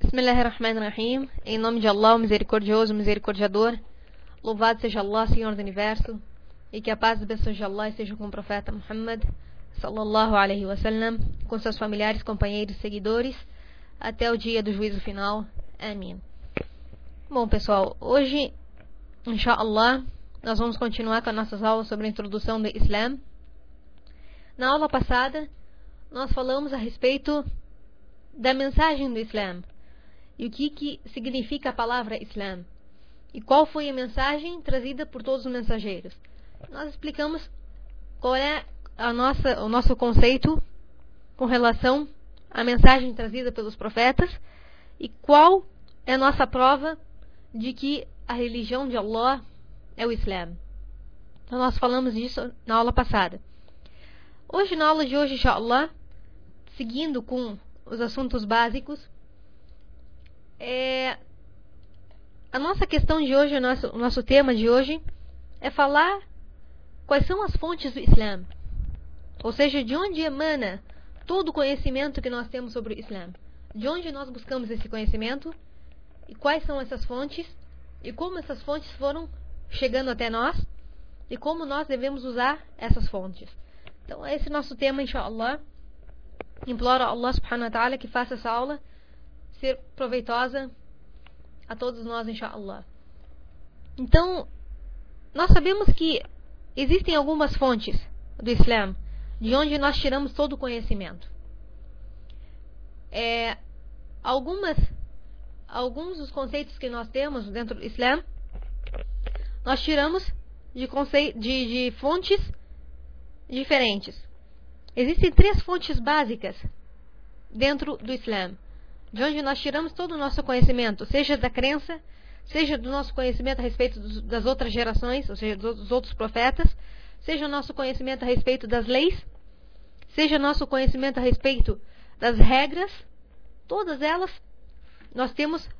Bismillahirrahmanirrahim. Em nome de Allah, o misericordioso, o misericordiador. Louvado seja Allah, Senhor do Universo. E que a paz e bênçãos de Allah esteja com o profeta Muhammad sallallahu alaihi wasallam, com seus familiares, companheiros e seguidores, até o dia do juízo final. Amém. Bom, pessoal, hoje, inshallah, nós vamos continuar com as nossas aulas sobre a introdução do Islã. Na aula passada, nós falamos a respeito da mensagem do Islã e o que significa a palavra Islã e qual foi a mensagem trazida por todos os mensageiros. Nós explicamos qual é o nosso conceito com relação à mensagem trazida pelos profetas e qual é a nossa prova de que a religião de Allah é o Islã. Então nós falamos disso na aula passada. Hoje, na aula de hoje, inshallah, seguindo com os assuntos básicos, a nossa questão de hoje, o nosso tema de hoje é falar quais são as fontes do Islã. Ou seja, de onde emana todo o conhecimento que nós temos sobre o Islã. De onde nós buscamos esse conhecimento e quais são essas fontes e como essas fontes foram chegando até nós e como nós devemos usar essas fontes. Então, esse é o nosso tema, inshallah. Imploro a Allah subhanahu wa ta'ala que faça essa aula ser proveitosa a todos nós, inshallah. Então, nós sabemos que existem algumas fontes do Islã de onde nós tiramos todo o conhecimento. Alguns dos conceitos que nós temos dentro do Islã, nós tiramos de fontes diferentes. Existem 3 fontes básicas dentro do Islã, de onde nós tiramos todo o nosso conhecimento, seja da crença, seja do nosso conhecimento a respeito das outras gerações, ou seja, dos outros profetas, seja o nosso conhecimento a respeito das leis, seja o nosso conhecimento a respeito das regras. Todas elas nós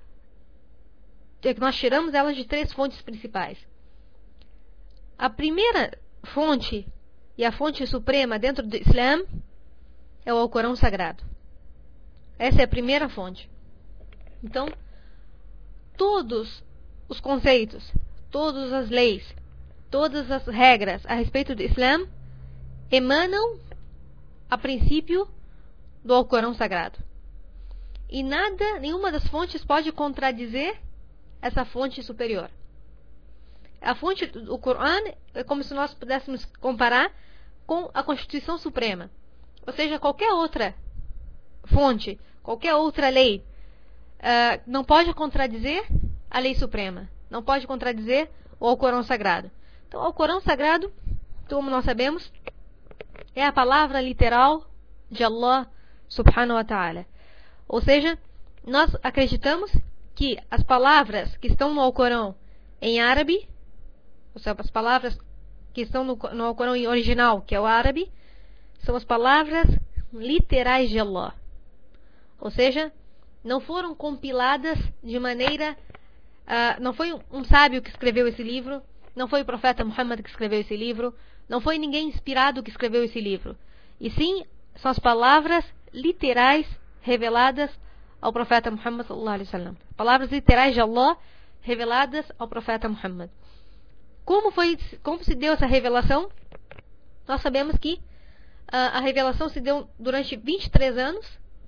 tiramos elas de 3 fontes principais. A primeira fonte e a fonte suprema dentro do Islã é o Alcorão Sagrado. Essa é a primeira fonte. Então, todos os conceitos, todas as leis, todas as regras a respeito do Islã emanam, a princípio, do Alcorão Sagrado. E nenhuma das fontes pode contradizer essa fonte superior. A fonte do Corão é como se nós pudéssemos comparar com a Constituição Suprema. Ou seja, qualquer outra fonte, qualquer outra lei não pode contradizer a lei suprema. Não pode contradizer o Alcorão Sagrado. Então, o Alcorão Sagrado, como nós sabemos, é a palavra literal de Allah subhanahu wa ta'ala. Ou seja, nós acreditamos que as palavras que estão no Alcorão em árabe, ou seja, as palavras que estão no Alcorão em original, que é o árabe, são as palavras literais de Allah. Ou seja, não foram compiladas de maneira... não foi um sábio que escreveu esse livro, não foi o profeta Muhammad que escreveu esse livro, não foi ninguém inspirado que escreveu esse livro. E sim, são as palavras literais reveladas ao profeta Muhammad sallallahu alaihi wasallam. Palavras literais de Allah reveladas ao profeta Muhammad. Como se deu essa revelação? Nós sabemos que a revelação se deu durante 23 anos.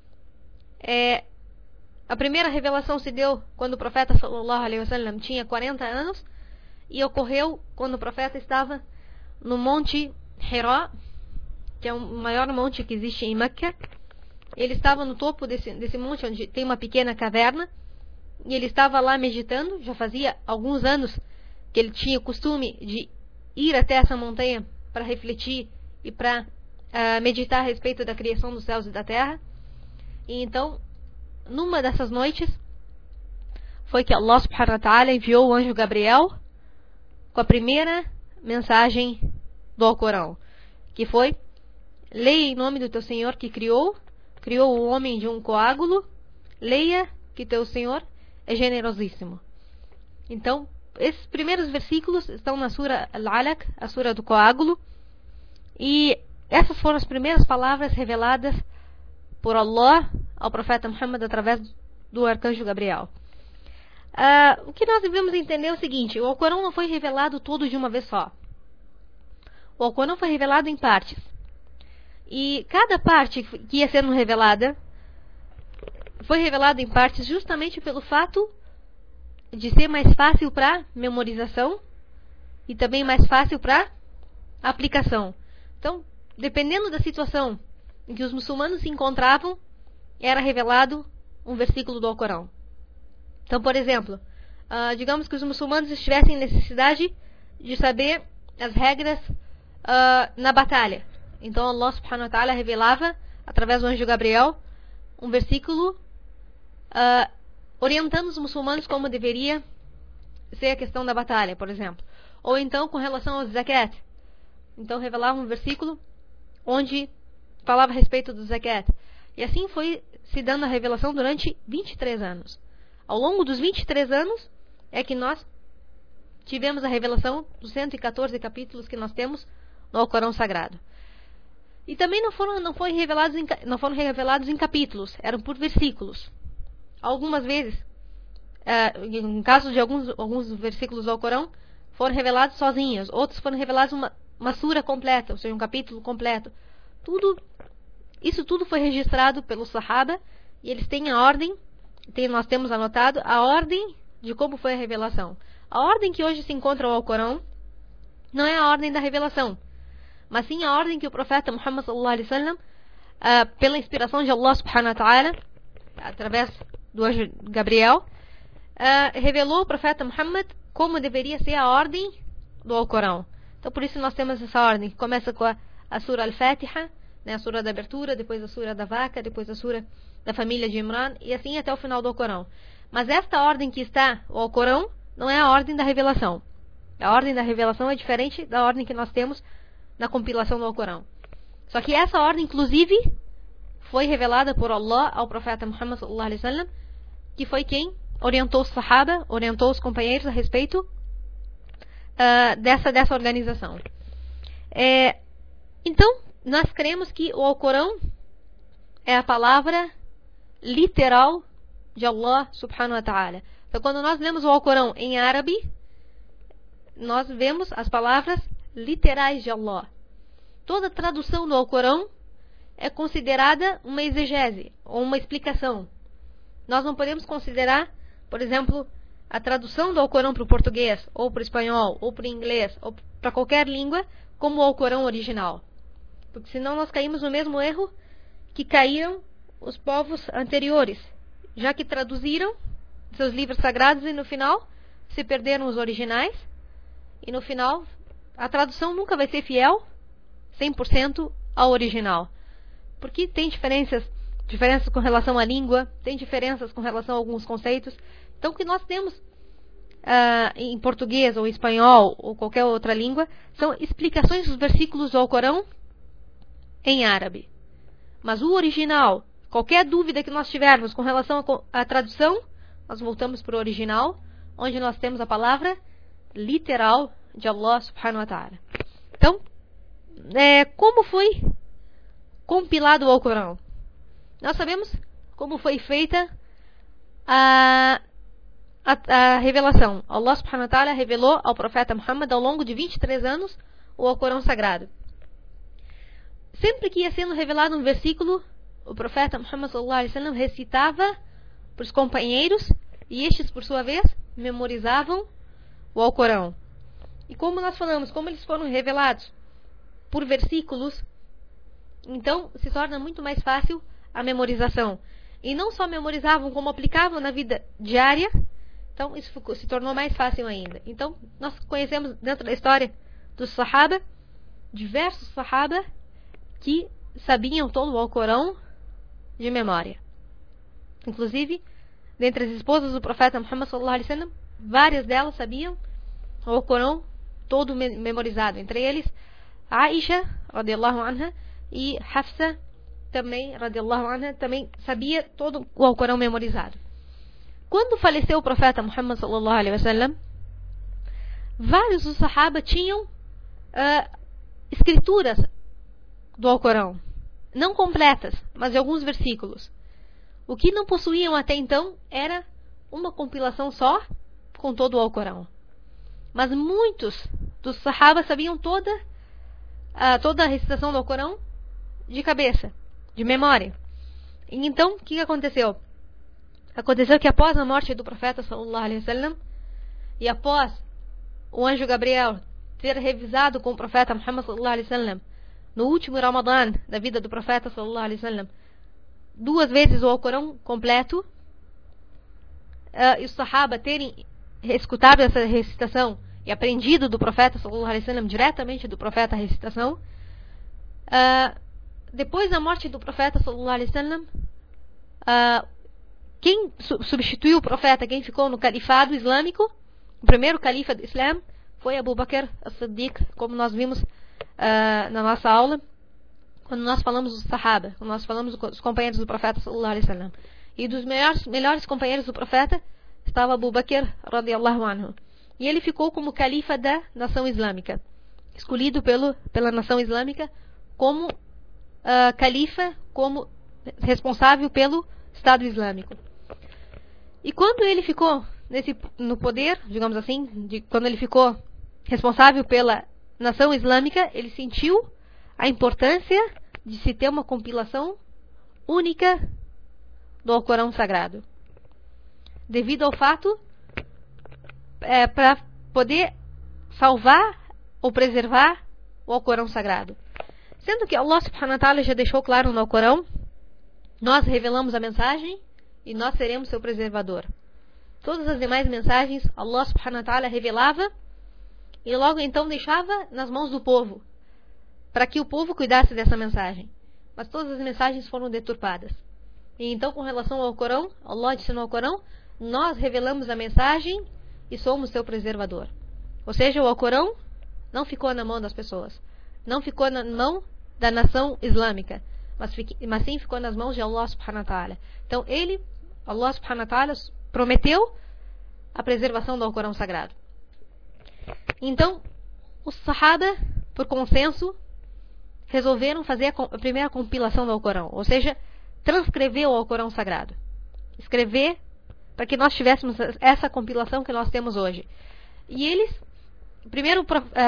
A primeira revelação se deu quando o profeta sallallahu alaihi wasallam tinha 40 anos e ocorreu quando o profeta estava no monte Hira, que é o maior monte que existe em Meca. Ele estava no topo desse monte, onde tem uma pequena caverna, e ele estava lá meditando. Já fazia alguns anos que ele tinha o costume de ir até essa montanha para refletir e para meditar a respeito da criação dos céus e da terra. E então, numa dessas noites, foi que Allah subhanahu wa ta'ala enviou o anjo Gabriel com a primeira mensagem do Alcorão, que foi: leia em nome do teu Senhor que criou o homem de um coágulo, leia que teu Senhor é generosíssimo. Então, esses primeiros versículos estão na Sura Al-Alaq, a Sura do coágulo, e essas foram as primeiras palavras reveladas por Allah ao profeta Muhammad através do arcanjo Gabriel. O que nós devemos entender é o seguinte: o Alcorão não foi revelado todo de uma vez só. O Alcorão foi revelado em partes. E cada parte que ia sendo revelada foi revelada em partes justamente pelo fato de ser mais fácil para memorização e também mais fácil para aplicação. Então, dependendo da situação em que os muçulmanos se encontravam, era revelado um versículo do Alcorão. Então, por exemplo, digamos que os muçulmanos estivessem em necessidade de saber as regras na batalha. Então, Allah subhanahu wa ta'ala revelava, através do anjo Gabriel, um versículo orientando os muçulmanos como deveria ser a questão da batalha, por exemplo. Ou então, com relação ao zakat. Então, revelava um versículo onde falava a respeito do zakat. E assim foi se dando a revelação durante 23 anos. Ao longo dos 23 anos é que nós tivemos a revelação dos 114 capítulos que nós temos no Alcorão Sagrado. E também não foram revelados em capítulos, eram por versículos. Algumas vezes, em caso de alguns versículos do Alcorão, foram revelados sozinhos, outros foram revelados uma sura completa, ou seja, um capítulo completo. Isso tudo foi registrado pelos Sahaba, e eles têm a ordem, nós temos anotado a ordem de como foi a revelação. A ordem que hoje se encontra no Alcorão não é a ordem da revelação, mas sim a ordem que o profeta Muhammad sallallahu alaihi wasallam, pela inspiração de Allah subhanahu wa ta'ala, através do anjo Gabriel, revelou ao profeta Muhammad como deveria ser a ordem do Alcorão. Então, por isso nós temos essa ordem, que começa com a sura Al-Fatiha, né, a sura da abertura, depois a sura da vaca, depois a sura da família de Imran, e assim até o final do Alcorão. Mas esta ordem que está o Alcorão não é a ordem da revelação. A ordem da revelação é diferente da ordem que nós temos na compilação do Alcorão. Só que essa ordem, inclusive, foi revelada por Allah ao profeta Muhammad sallallahu alaihi wasallam, que foi quem orientou os Sahaba, orientou os companheiros a respeito dessa organização. Então, nós cremos que o Alcorão é a palavra literal de Allah subhanahu wa ta'ala. Então, quando nós lemos o Alcorão em árabe, nós vemos as palavras literais de Allah. Toda tradução do Alcorão é considerada uma exegese, ou uma explicação. Nós não podemos considerar, por exemplo, a tradução do Alcorão para o português, ou para o espanhol, ou para o inglês, ou para qualquer língua, como o Alcorão original. Porque senão nós caímos no mesmo erro que caíram os povos anteriores, já que traduziram seus livros sagrados e no final se perderam os originais, e no final a tradução nunca vai ser fiel 100% ao original. Porque tem diferenças com relação à língua, tem diferenças com relação a alguns conceitos. Então, o que nós temos em português ou espanhol ou qualquer outra língua são explicações dos versículos do Alcorão em árabe. Mas o original, qualquer dúvida que nós tivermos com relação à tradução, nós voltamos para o original, onde nós temos a palavra literal de Allah subhanahu wa ta'ala. Então, como foi compilado o Alcorão? Nós sabemos como foi feita a revelação. Allah subhanahu wa ta'ala revelou ao profeta Muhammad ao longo de 23 anos o Alcorão Sagrado. Sempre que ia sendo revelado um versículo, o profeta Muhammad sallallahu alaihi wasallam recitava para os companheiros, e estes, por sua vez, memorizavam o Alcorão. E como nós falamos, como eles foram revelados por versículos, então se torna muito mais fácil a memorização. E não só memorizavam, como aplicavam na vida diária, então isso se tornou mais fácil ainda. Então nós conhecemos dentro da história dos Sahaba, diversos Sahaba que sabiam todo o Alcorão de memória. Inclusive, dentre as esposas do profeta Muhammad sallallahu alaihi wasallam, várias delas sabiam o Alcorão todo memorizado. Entre eles, Aisha, radiallahu anha, e Hafsa, também, radiallahu anha, também sabia todo o Alcorão memorizado. Quando faleceu o profeta Muhammad sallallahu alaihi wasallam, vários dos Sahaba tinham escrituras do Alcorão, não completas, mas de alguns versículos. O que não possuíam até então era uma compilação só com todo o Alcorão. Mas muitos dos Sahaba sabiam toda a recitação do Alcorão de cabeça, de memória. E então, o que aconteceu? Aconteceu que após a morte do profeta sallallahu alaihi wasallam e após o anjo Gabriel ter revisado com o profeta Muhammad sallallahu alaihi wasallam no último Ramadã da vida do profeta sallallahu alaihi wasallam 2 vezes o Alcorão completo, e os Sahaba terem escutado essa recitação e aprendido do profeta sallallahu alaihi wasallam diretamente do profeta a recitação, depois da morte do profeta sallallahu alaihi wasallam, quem substituiu o profeta, quem ficou no califado islâmico, o primeiro califa do Islã, foi Abu Bakr as-Siddiq, como nós vimos na nossa aula, quando nós falamos dos Sahaba, quando nós falamos dos companheiros do profeta sallallahu alaihi wasallam. E dos melhores companheiros do profeta estava Abu Bakr radiyallahu anhu. E ele ficou como califa da nação islâmica, escolhido pela nação islâmica como califa, como responsável pelo Estado Islâmico. E quando ele ficou no poder, digamos assim, quando ele ficou responsável pela nação islâmica, ele sentiu a importância de se ter uma compilação única do Alcorão Sagrado. Devido ao fato, para poder salvar ou preservar o Alcorão Sagrado. Sendo que Allah subhanahu wa ta'ala já deixou claro no Alcorão, nós revelamos a mensagem e nós seremos seu preservador. Todas as demais mensagens Allah subhanahu wa ta'ala revelava e logo então deixava nas mãos do povo, para que o povo cuidasse dessa mensagem. Mas todas as mensagens foram deturpadas. E então, com relação ao Corão, Allah disse no Alcorão, nós revelamos a mensagem e somos seu preservador. Ou seja, o Alcorão não ficou na mão das pessoas, não ficou na mão da nação islâmica, mas sim ficou nas mãos de Allah subhanahu wa ta'ala. Então Allah subhanahu wa ta'ala prometeu a preservação do Alcorão Sagrado. Então, os Sahaba, por consenso, resolveram fazer a primeira compilação do Alcorão, ou seja, transcrever o Alcorão Sagrado. Escrever para que nós tivéssemos essa compilação que nós temos hoje. E eles, primeiro,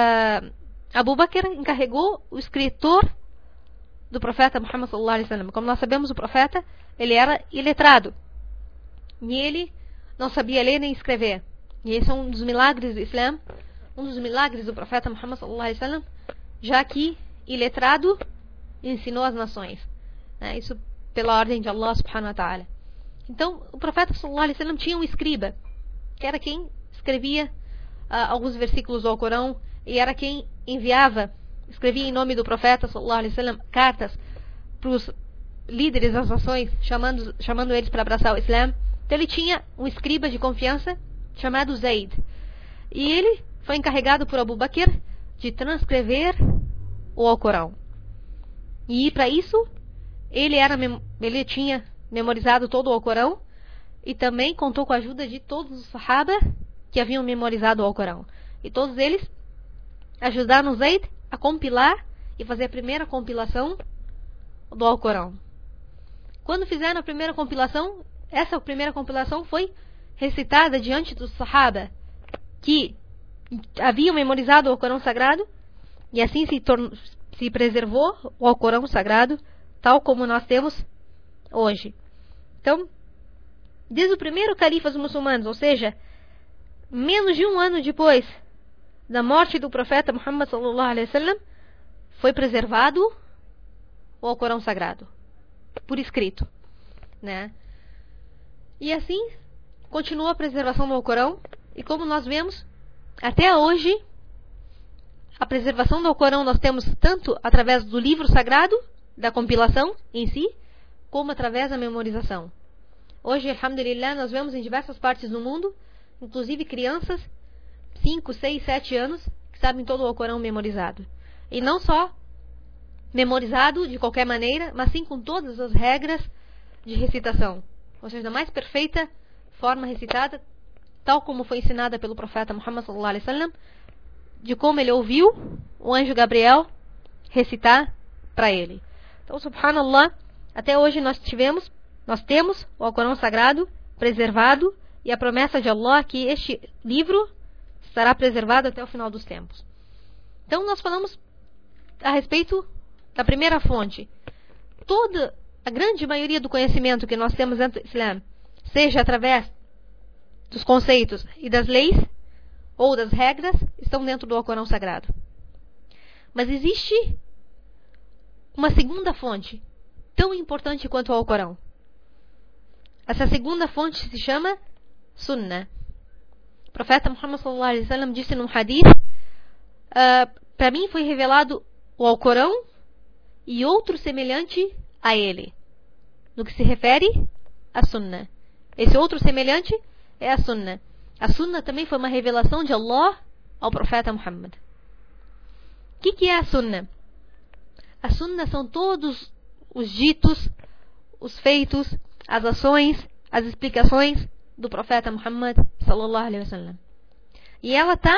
Abu Bakr encarregou o escritor do profeta Muhammad sallallahu alaihi wasallam. Como nós sabemos, o profeta, ele era iletrado. E ele não sabia ler nem escrever. E esse é um dos milagres do Islã, um dos milagres do profeta Muhammad sallallahu alaihi wasallam, já que iletrado ensinou as nações. Isso pela ordem de Allah subhanahu wa ta'ala. Então, o profeta sallallahu alaihi wasallam tinha um escriba, que era quem escrevia alguns versículos do Alcorão, e era quem escrevia em nome do profeta sallallahu alaihi wasallam cartas para os líderes das nações, chamando eles para abraçar o Islã. Então ele tinha um escriba de confiança chamado Zaid. E ele foi encarregado por Abu Bakr de transcrever o Alcorão. E para isso, ele tinha memorizado todo o Alcorão e também contou com a ajuda de todos os Sahaba que haviam memorizado o Alcorão. E todos eles ajudaram Zaid a compilar e fazer a primeira compilação do Alcorão. Quando fizeram a primeira compilação, essa primeira compilação foi recitada diante dos Sahaba que haviam memorizado o Alcorão Sagrado, e assim se preservou o Alcorão Sagrado tal como nós temos hoje. Então, desde o primeiro califa dos muçulmanos, ou seja, menos de um ano depois da morte do profeta Muhammad sallallahu alaihi wasallam, foi preservado o Alcorão Sagrado por escrito, E assim continua a preservação do Alcorão, e como nós vemos, até hoje a preservação do Alcorão nós temos tanto através do livro sagrado, da compilação em si, como através da memorização. Hoje, alhamdulillah, nós vemos em diversas partes do mundo, inclusive crianças, 5, 6, 7 anos, que sabem todo o Alcorão memorizado. E não só memorizado de qualquer maneira, mas sim com todas as regras de recitação. Ou seja, da mais perfeita forma recitada, tal como foi ensinada pelo profeta Muhammad sallallahu alaihi wasallam, de como ele ouviu o anjo Gabriel recitar para ele. Então, subhanallah, até hoje nós tivemos Nós temos o Alcorão Sagrado preservado e a promessa de Allah que este livro estará preservado até o final dos tempos. Então nós falamos a respeito da primeira fonte. Toda a grande maioria do conhecimento que nós temos dentro do Islã, seja através dos conceitos e das leis ou das regras, estão dentro do Alcorão Sagrado. Mas existe uma segunda fonte, tão importante quanto o Alcorão. Essa segunda fonte se chama Sunnah. O profeta Muhammad sallallahu alaihi wasallam disse num hadith: para mim foi revelado o Alcorão e outro semelhante a ele, no que se refere a Sunnah. Esse outro semelhante é a Sunnah. A Sunnah também foi uma revelação de Allah ao profeta Muhammad. O que é a Sunnah? A Sunnah são todos os ditos, os feitos, as ações, as explicações do profeta Muhammad sallallahu alaihi wasallam. E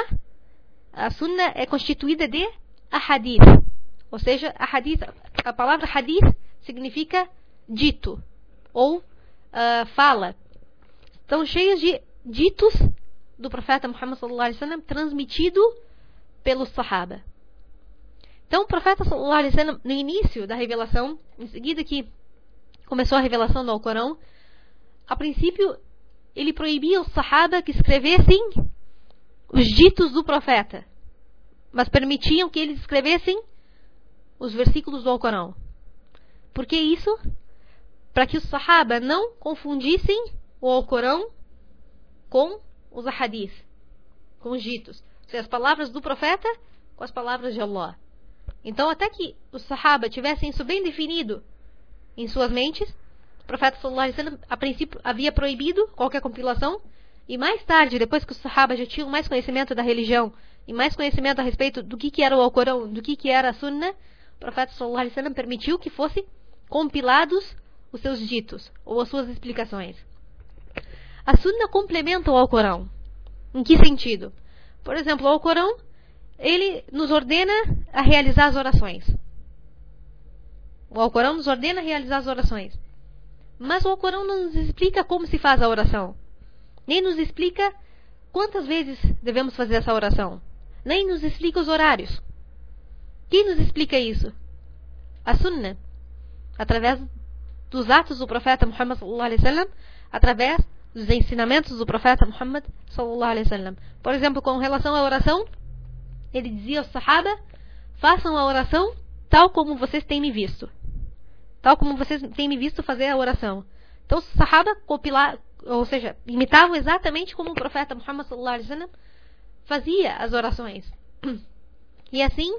a Sunnah é constituída de ahadith. Ou seja, a palavra hadith significa dito ou fala. Estão cheios de ditos do profeta Muhammad sallallahu alaihi wasallam transmitido pelos sahaba. Então o profeta sallallahu alaihi wasallam, no início da revelação, em seguida que começou a revelação do Alcorão, a princípio ele proibia os sahaba que escrevessem os ditos do profeta, mas permitiam que eles escrevessem os versículos do Alcorão. Por que isso? Para que os sahaba não confundissem o Alcorão com os ahadith, com os ditos, ou seja, as palavras do profeta com as palavras de Allah. Então, até que os sahaba tivessem isso bem definido em suas mentes, o profeta sallallahu alaihi wasallam, a princípio, havia proibido qualquer compilação, e mais tarde, depois que os sahaba já tinham mais conhecimento da religião e mais conhecimento a respeito do que era o Alcorão, do que era a Sunnah, o profeta sallallahu alaihi wasallam permitiu que fossem compilados os seus ditos ou as suas explicações. A Sunnah complementa o Alcorão. Em que sentido? Por exemplo, o Alcorão, ele nos ordena a realizar as orações. O Alcorão nos ordena a realizar as orações. Mas o Alcorão não nos explica como se faz a oração. Nem nos explica quantas vezes devemos fazer essa oração. Nem nos explica os horários. Quem nos explica isso? A Sunnah. Através dos atos do profeta Muhammad sallallahu alaihi wasallam, através dos ensinamentos do profeta Muhammad sallallahu alaihi wasallam. Por exemplo, com relação à oração, ele dizia aos sahaba: façam a oração tal como vocês têm me visto. Tal como vocês têm me visto fazer a oração. Então os sahaba imitavam exatamente como o profeta Muhammad sallallahu alaihi wasallam fazia as orações. E assim,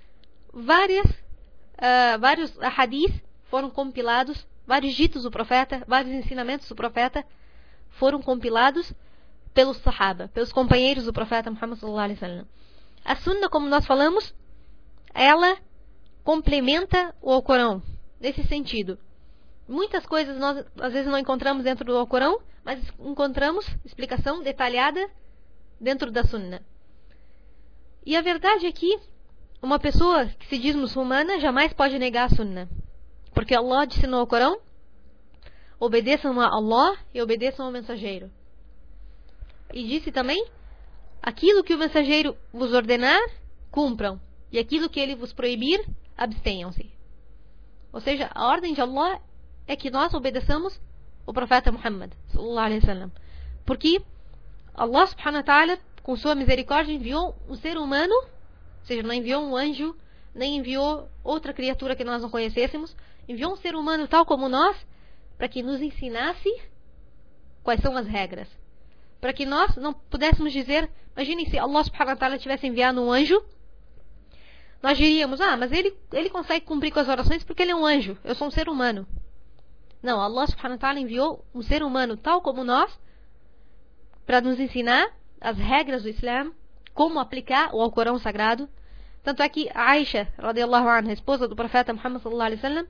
vários hadiths foram compilados, vários ditos do profeta, vários ensinamentos do profeta foram compilados pelos sahaba, pelos companheiros do profeta Muhammad sallallahu alaihi wasallam. A Sunnah, como nós falamos, ela complementa o Alcorão, nesse sentido. Muitas coisas nós às vezes não encontramos dentro do Alcorão, mas encontramos explicação detalhada dentro da Sunnah. E a verdade é que uma pessoa que se diz muçulmana jamais pode negar a Sunnah. Porque Allah disse no Alcorão: obedeçam a Allah e obedeçam ao mensageiro. E disse também: aquilo que o mensageiro vos ordenar, cumpram. E aquilo que ele vos proibir, abstenham-se. Ou seja, a ordem de Allah é que nós obedeçamos o profeta Muhammad sallallahu alaihi wasallam. Porque Allah subhanahu wa ta'ala, com sua misericórdia, enviou um ser humano, ou seja, não enviou um anjo, nem enviou outra criatura que nós não conhecêssemos, enviou um ser humano tal como nós, para que nos ensinasse quais são as regras. Para que nós não pudéssemos dizer, imaginem se Allah subhanahu wa ta'ala tivesse enviado um anjo, nós diríamos: mas ele consegue cumprir com as orações porque ele é um anjo, eu sou um ser humano. Não, Allah subhanahu wa ta'ala enviou um ser humano tal como nós, para nos ensinar as regras do Islã, como aplicar o Alcorão Sagrado. Tanto é que Aisha, radiallahu anha, esposa do profeta Muhammad sallallahu alaihi wasallam,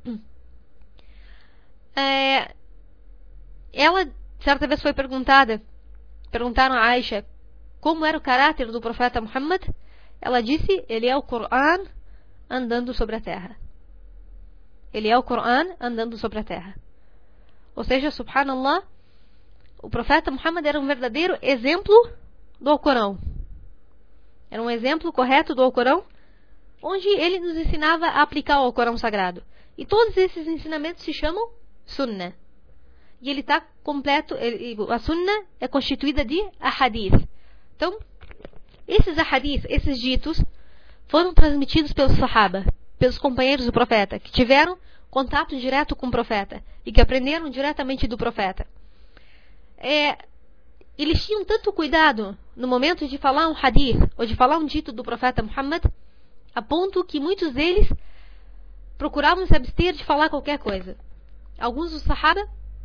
ela certa vez foi perguntaram a Aisha como era o caráter do profeta Muhammad. Ela disse: ele é o Coran andando sobre a terra. Ele é o Coran andando sobre a terra. Ou seja, subhanallah, o profeta Muhammad era um verdadeiro exemplo do Alcorão. Era um exemplo correto do Alcorão, onde ele nos ensinava a aplicar o Alcorão sagrado. E todos esses ensinamentos se chamam Sunnah. E ele está completo, a Sunnah é constituída de ahadith. Então, esses ahadith, esses ditos, foram transmitidos pelos Sahaba, pelos companheiros do profeta, que tiveram contato direto com o profeta e que aprenderam diretamente do profeta. Eles tinham tanto cuidado no momento de falar um hadith ou de falar um dito do profeta Muhammad, a ponto que muitos deles procuravam se abster de falar qualquer coisa. Alguns dos Sahaba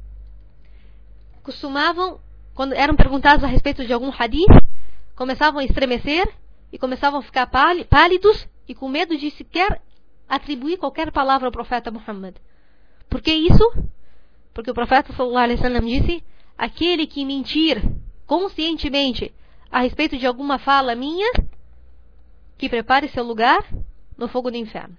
costumavam, quando eram perguntados a respeito de algum hadith, começavam a estremecer e começavam a ficar pálidos e com medo de sequer atribuir qualquer palavra ao profeta Muhammad. Por que isso? Porque o profeta sallallahu alaihi wasallam disse: aquele que mentir conscientemente a respeito de alguma fala minha, que prepare seu lugar no fogo do inferno.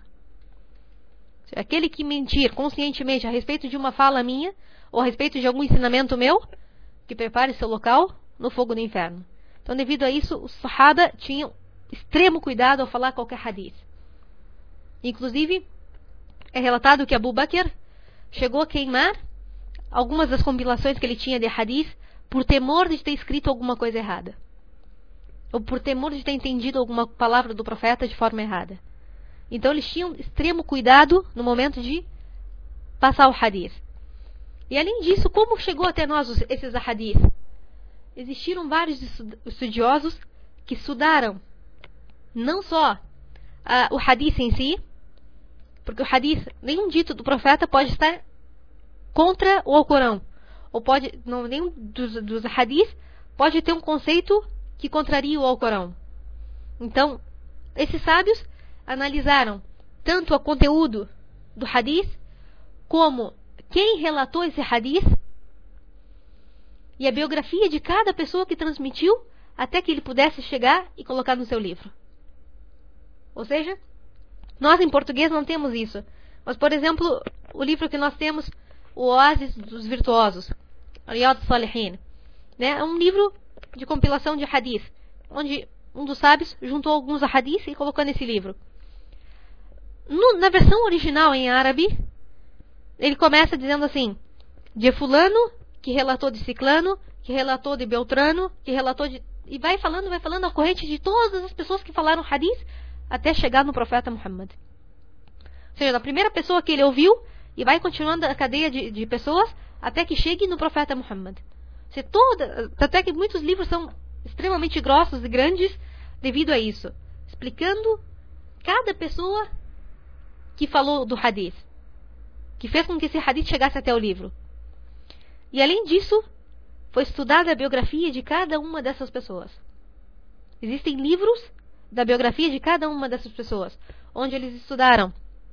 Aquele que mentir conscientemente a respeito de uma fala minha, ou a respeito de algum ensinamento meu, que prepare seu local no fogo do inferno. Então, devido a isso, os Sahaba tinham extremo cuidado ao falar qualquer hadith. Inclusive, é relatado que Abu Bakr chegou a queimar algumas das compilações que ele tinha de hadith por temor de ter escrito alguma coisa errada. Ou por temor de ter entendido alguma palavra do profeta de forma errada. Então eles tinham extremo cuidado no momento de passar o hadith. E além disso, como chegou até nós esses hadith? Existiram vários estudiosos que estudaram não só o hadith em si, porque o hadith, nenhum dito do profeta pode estar contra o Alcorão. Ou pode, não, nenhum dos hadith pode ter um conceito que contraria o Alcorão. Então, esses sábios analisaram tanto o conteúdo do hadith, como quem relatou esse hadith e a biografia de cada pessoa que transmitiu, até que ele pudesse chegar e colocar no seu livro. Ou seja, nós em português não temos isso. Mas, por exemplo, o livro que nós temos, o Oásis dos Virtuosos, Riyad Salihin, né? É um livro de compilação de hadith, onde um dos sábios juntou alguns hadith e colocou nesse livro. Na versão original em árabe, ele começa dizendo assim: de fulano, que relatou de ciclano, que relatou de beltrano, que relatou de... E vai falando a corrente de todas as pessoas que falaram hadith, até chegar no profeta Muhammad. Ou seja, da primeira pessoa que ele ouviu, e vai continuando a cadeia de pessoas, até que chegue no profeta Muhammad. Até que muitos livros são extremamente grossos e grandes devido a isso, explicando cada pessoa que falou do hadith, que fez com que esse hadith chegasse até o livro. E além disso, foi estudada a biografia de cada uma dessas pessoas. Existem livros da biografia de cada uma dessas pessoas, onde eles estudaram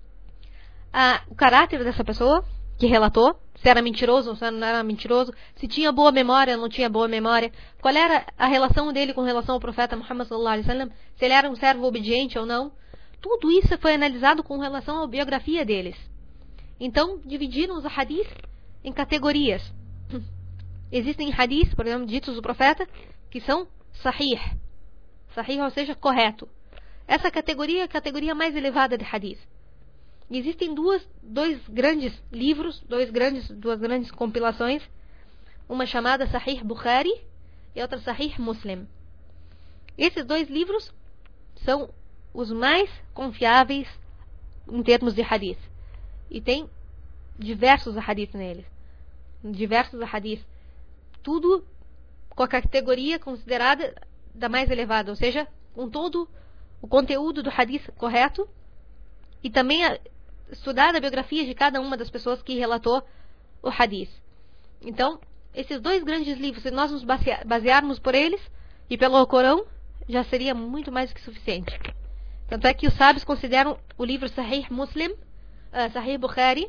o caráter dessa pessoa que relatou, se era mentiroso ou se não era mentiroso, se tinha boa memória ou não tinha boa memória, qual era a relação dele com relação ao profeta Muhammad sallallahu alaihi wasallam, se ele era um servo obediente ou não. Tudo isso foi analisado com relação à biografia deles. Então, dividiram os hadith em categorias. Existem hadith, por exemplo, ditos do profeta, que são sahih. Sahih, ou seja, correto. Essa categoria é a categoria mais elevada de hadith. E existem dois grandes livros, duas grandes compilações, uma chamada Sahih Bukhari e outra Sahih Muslim. Esses dois livros são os mais confiáveis em termos de hadith. E tem diversos hadith neles. Diversos hadith. Tudo com a categoria considerada da mais elevada, ou seja, com todo o conteúdo do hadith correto, e também estudar a biografia de cada uma das pessoas que relatou o hadith. Então, esses dois grandes livros, se nós nos basearmos por eles e pelo Alcorão, já seria muito mais do que suficiente. Tanto é que os sábios consideram o livro Sahih Muslim, Sahih Bukhari,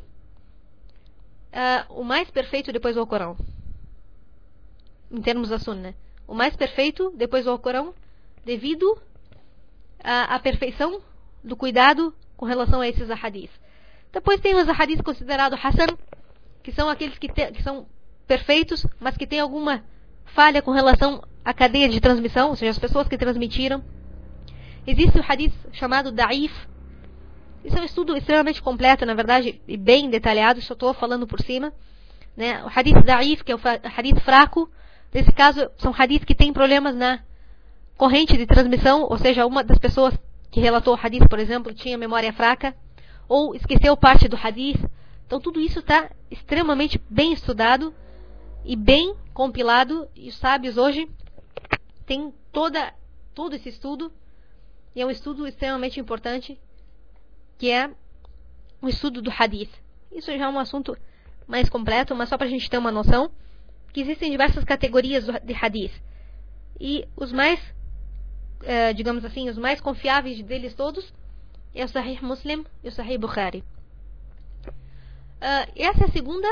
o mais perfeito depois do Alcorão, em termos da Sunnah. O mais perfeito depois do Alcorão, devido à perfeição do cuidado com relação a esses ahadith. Depois tem os ahadith considerados Hassan, que são aqueles que são perfeitos, mas que têm alguma falha com relação à cadeia de transmissão, ou seja, as pessoas que transmitiram. Existe o hadith chamado Da'if. Isso é um estudo extremamente completo, na verdade, e bem detalhado, só estou falando por cima. Né? O hadith Da'if, que é o hadith fraco, nesse caso, são hadiths que têm problemas na corrente de transmissão, ou seja, uma das pessoas que relatou o hadith, por exemplo, tinha memória fraca, ou esqueceu parte do hadith. Então tudo isso está extremamente bem estudado e bem compilado, e os sábios hoje têm todo esse estudo, e é um estudo extremamente importante, que é o estudo do hadith. Isso já é um assunto mais completo, mas só para a gente ter uma noção, que existem diversas categorias de hadith. E os mais, digamos assim, os mais confiáveis deles todos é o Sahih Muslim e o Sahih Bukhari. Essa é a segunda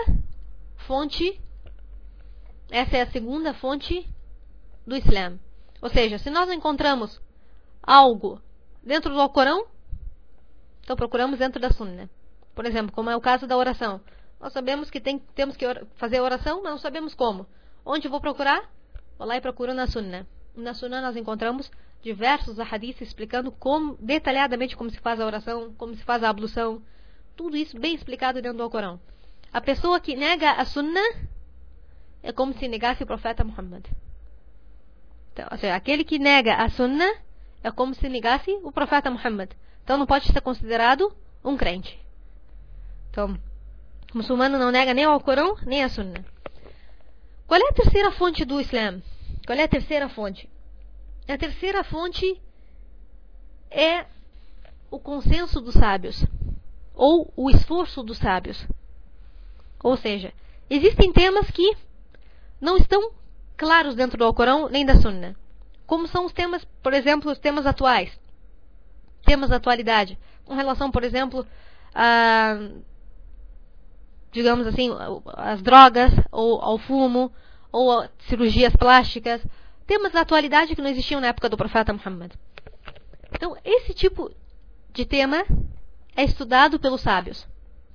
fonte do Islã. Ou seja, se nós encontramos algo dentro do Alcorão, então procuramos dentro da Sunna. Por exemplo, como é o caso da oração. Nós sabemos que temos que fazer a oração, mas não sabemos como. Onde eu vou procurar? Vou lá e procuro na Sunna. Na Sunna nós encontramos diversos hadiths explicando detalhadamente como se faz a oração, como se faz a ablução. Tudo isso bem explicado dentro do Alcorão. A pessoa que nega a Sunna é como se negasse o profeta Muhammad. Então, ou seja, aquele que nega a Sunna é como se negasse o profeta Muhammad. Então não pode ser considerado um crente. Então, o muçulmano não nega nem o Alcorão, nem a Sunna. Qual é a terceira fonte do Islã? Qual é a terceira fonte? A terceira fonte é o consenso dos sábios, ou o esforço dos sábios. Ou seja, existem temas que não estão claros dentro do Alcorão nem da Sunna. Como são os temas, por exemplo, os temas atuais. Temas da atualidade. Com relação, por exemplo, a, digamos assim, às drogas, ou ao fumo, ou a cirurgias plásticas. Temas da atualidade que não existiam na época do profeta Muhammad. Então, esse tipo de tema é estudado pelos sábios.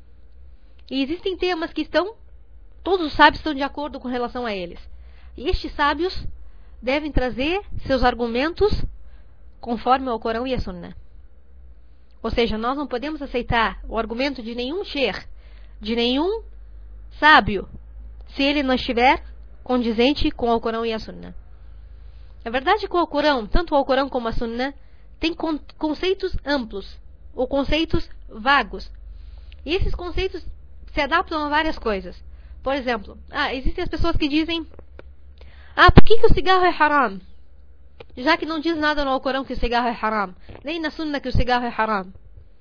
E existem temas que todos os sábios estão de acordo com relação a eles. E estes sábios devem trazer seus argumentos conforme o Alcorão e a Sunna. Ou seja, nós não podemos aceitar o argumento de nenhum sheikh, de nenhum sábio, se ele não estiver condizente com o Alcorão e a Sunna. A verdade é que o Alcorão, tanto o Alcorão como a Sunna, tem conceitos amplos, ou conceitos vagos. E esses conceitos se adaptam a várias coisas. Por exemplo, existem as pessoas que dizem: por que o cigarro é haram? Já que não diz nada no Alcorão que o cigarro é haram, nem na Sunna que o cigarro é haram.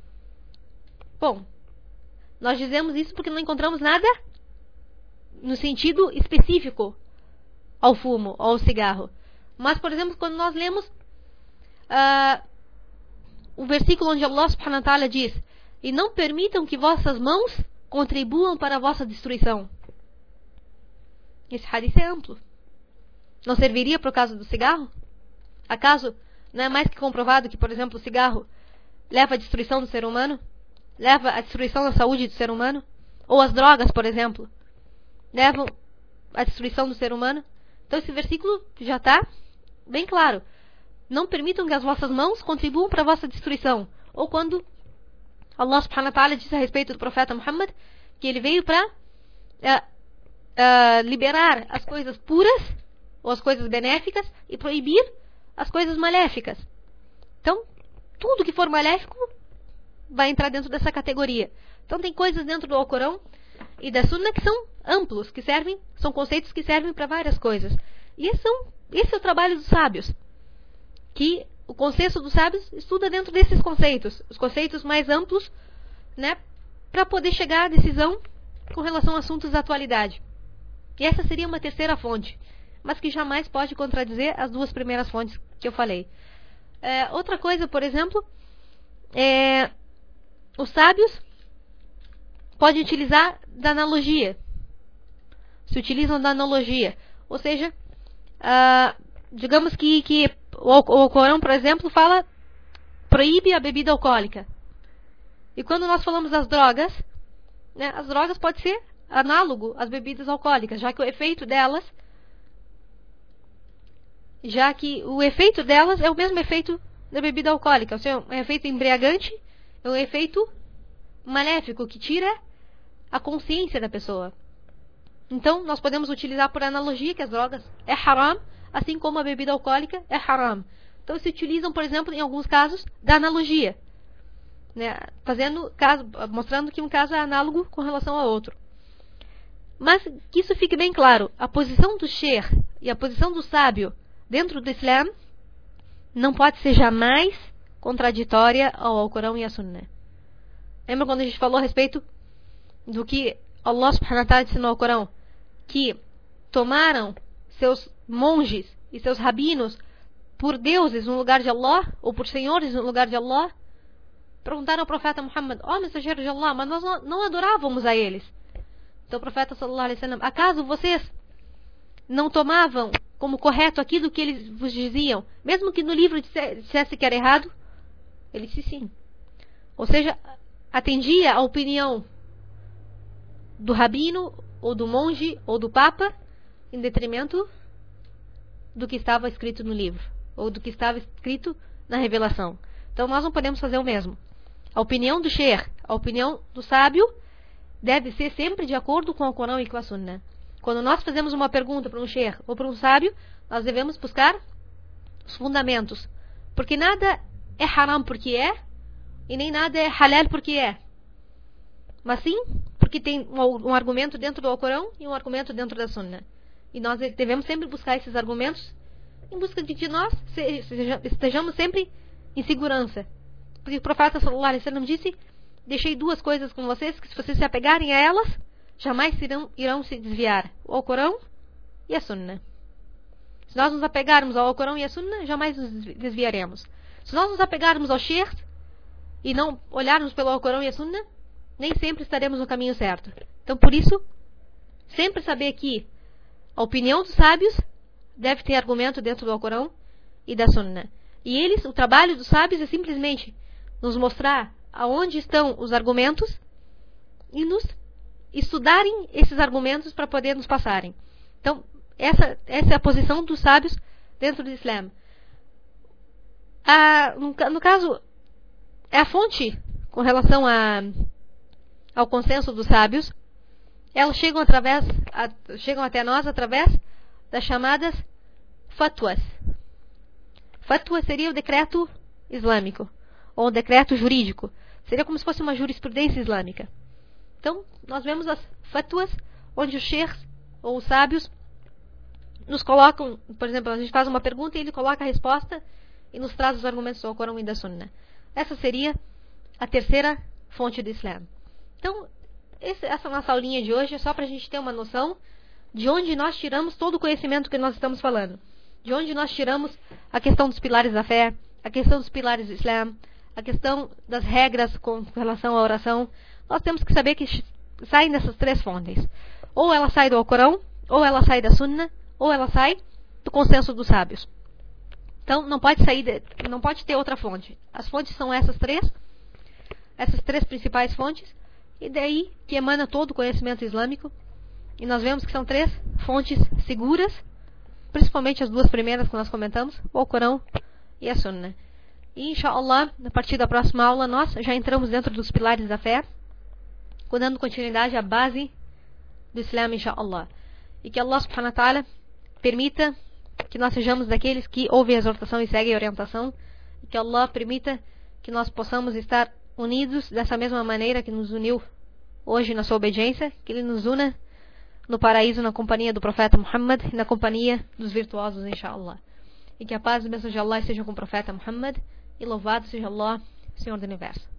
Bom, nós dizemos isso porque não encontramos nada no sentido específico ao fumo ou ao cigarro. Mas, por exemplo, quando nós lemos o versículo onde Allah subhanahu wa ta'ala diz: e não permitam que vossas mãos contribuam para a vossa destruição. Esse hadith é amplo. Não serviria para o caso do cigarro? Acaso não é mais que comprovado que, por exemplo, o cigarro leva à destruição do ser humano? Leva à destruição da saúde do ser humano? Ou as drogas, por exemplo, levam à destruição do ser humano? Então esse versículo já está bem claro. Não permitam que as vossas mãos contribuam para a vossa destruição. Ou quando Allah subhanahu wa ta'ala diz a respeito do profeta Muhammad que ele veio para liberar as coisas puras ou as coisas benéficas e proibir as coisas maléficas. Então, tudo que for maléfico vai entrar dentro dessa categoria. Então tem coisas dentro do Alcorão e da Sunna que são amplos, são conceitos que servem para várias coisas. E esse é o trabalho dos sábios. Que o consenso dos sábios estuda dentro desses conceitos, os conceitos mais amplos, né, para poder chegar à decisão com relação a assuntos da atualidade. E essa seria uma terceira fonte, mas que jamais pode contradizer as duas primeiras fontes que eu falei. Outra coisa, por exemplo, os sábios podem utilizar da analogia. Se utilizam da analogia. Ou seja, digamos que o Alcorão, por exemplo, proíbe a bebida alcoólica. E quando nós falamos das drogas, né, as drogas podem ser análogo às bebidas alcoólicas, já que o efeito delas é o mesmo efeito da bebida alcoólica, ou seja, é um efeito embriagante, é um efeito maléfico que tira a consciência da pessoa. Então, nós podemos utilizar por analogia que as drogas é haram, assim como a bebida alcoólica é haram. Então, se utilizam, por exemplo, em alguns casos, da analogia, né? Mostrando que um caso é análogo com relação ao outro. Mas que isso fique bem claro, a posição do sheikh e a posição do sábio dentro do Islã não pode ser jamais contraditória ao Alcorão e à Sunnah. Lembra quando a gente falou a respeito do que Allah subhanahu wa ta'ala ensinou ao Corão? Que tomaram seus monges e seus rabinos por deuses no lugar de Allah, ou por senhores no lugar de Allah. Perguntaram ao profeta Muhammad: ó mensageiro de Allah, mas nós não adorávamos a eles. Então o profeta sallallahu alaihi wasallam: acaso vocês não tomavam como correto aquilo que eles vos diziam, mesmo que no livro dissesse que era errado? Ele disse sim. Ou seja, atendia a opinião do rabino, ou do monge, ou do papa, em detrimento do que estava escrito no livro, ou do que estava escrito na revelação. Então nós não podemos fazer o mesmo. A opinião do sheikh, a opinião do sábio, deve ser sempre de acordo com o Corão e com a Sunnah. Quando nós fazemos uma pergunta para um sheikh ou para um sábio, nós devemos buscar os fundamentos. Porque nada é haram porque é, e nem nada é halal porque é. Mas sim, porque tem um argumento dentro do Alcorão e um argumento dentro da Sunnah. E nós devemos sempre buscar esses argumentos em busca de que nós estejamos sempre em segurança. Porque o profeta sallallahu alaihi wasallam disse: deixei duas coisas com vocês, que se vocês se apegarem a elas, jamais irão se desviar: o Alcorão e a Sunnah. Se nós nos apegarmos ao Alcorão e à Sunnah, jamais nos desviaremos. Se nós nos apegarmos ao sheikh e não olharmos pelo Alcorão e a Sunnah, nem sempre estaremos no caminho certo. Então, por isso, sempre saber que a opinião dos sábios deve ter argumento dentro do Alcorão e da Sunnah. E o trabalho dos sábios é simplesmente nos mostrar aonde estão os argumentos e nos estudarem esses argumentos para poder nos passarem. Então, essa é a posição dos sábios dentro do Islã. No caso, é a fonte com relação ao consenso dos sábios. Elas chegam até nós através das chamadas fatwas. Fatwa seria o decreto islâmico, ou o decreto jurídico. Seria como se fosse uma jurisprudência islâmica. Então, nós vemos as fatwas, onde os sheikhs ou os sábios nos colocam, por exemplo, a gente faz uma pergunta e ele coloca a resposta e nos traz os argumentos do Alcorão e da Sunnah. Essa seria a terceira fonte do Islã. Então, essa nossa aulinha de hoje é só para a gente ter uma noção de onde nós tiramos todo o conhecimento que nós estamos falando. De onde nós tiramos a questão dos pilares da fé, a questão dos pilares do Islã, a questão das regras com relação à oração. Nós temos que saber que saem dessas três fontes. Ou ela sai do Alcorão, ou ela sai da Sunnah, ou ela sai do consenso dos sábios. Então, não pode ter outra fonte. As fontes são essas três principais fontes, e daí que emana todo o conhecimento islâmico. E nós vemos que são três fontes seguras, principalmente as duas primeiras que nós comentamos, o Alcorão e a Sunnah. E, inshallah, a partir da próxima aula, nós já entramos dentro dos pilares da fé, dando continuidade à base do Islã, inshallah. E que Allah subhanahu wa ta'ala permita que nós sejamos daqueles que ouvem a exortação e seguem a orientação. E que Allah permita que nós possamos estar unidos dessa mesma maneira que nos uniu hoje na sua obediência. Que Ele nos una no paraíso na companhia do profeta Muhammad e na companhia dos virtuosos, inshallah. E que a paz e a bênção de Allah estejam com o profeta Muhammad. E louvado seja Allah, Senhor do Universo.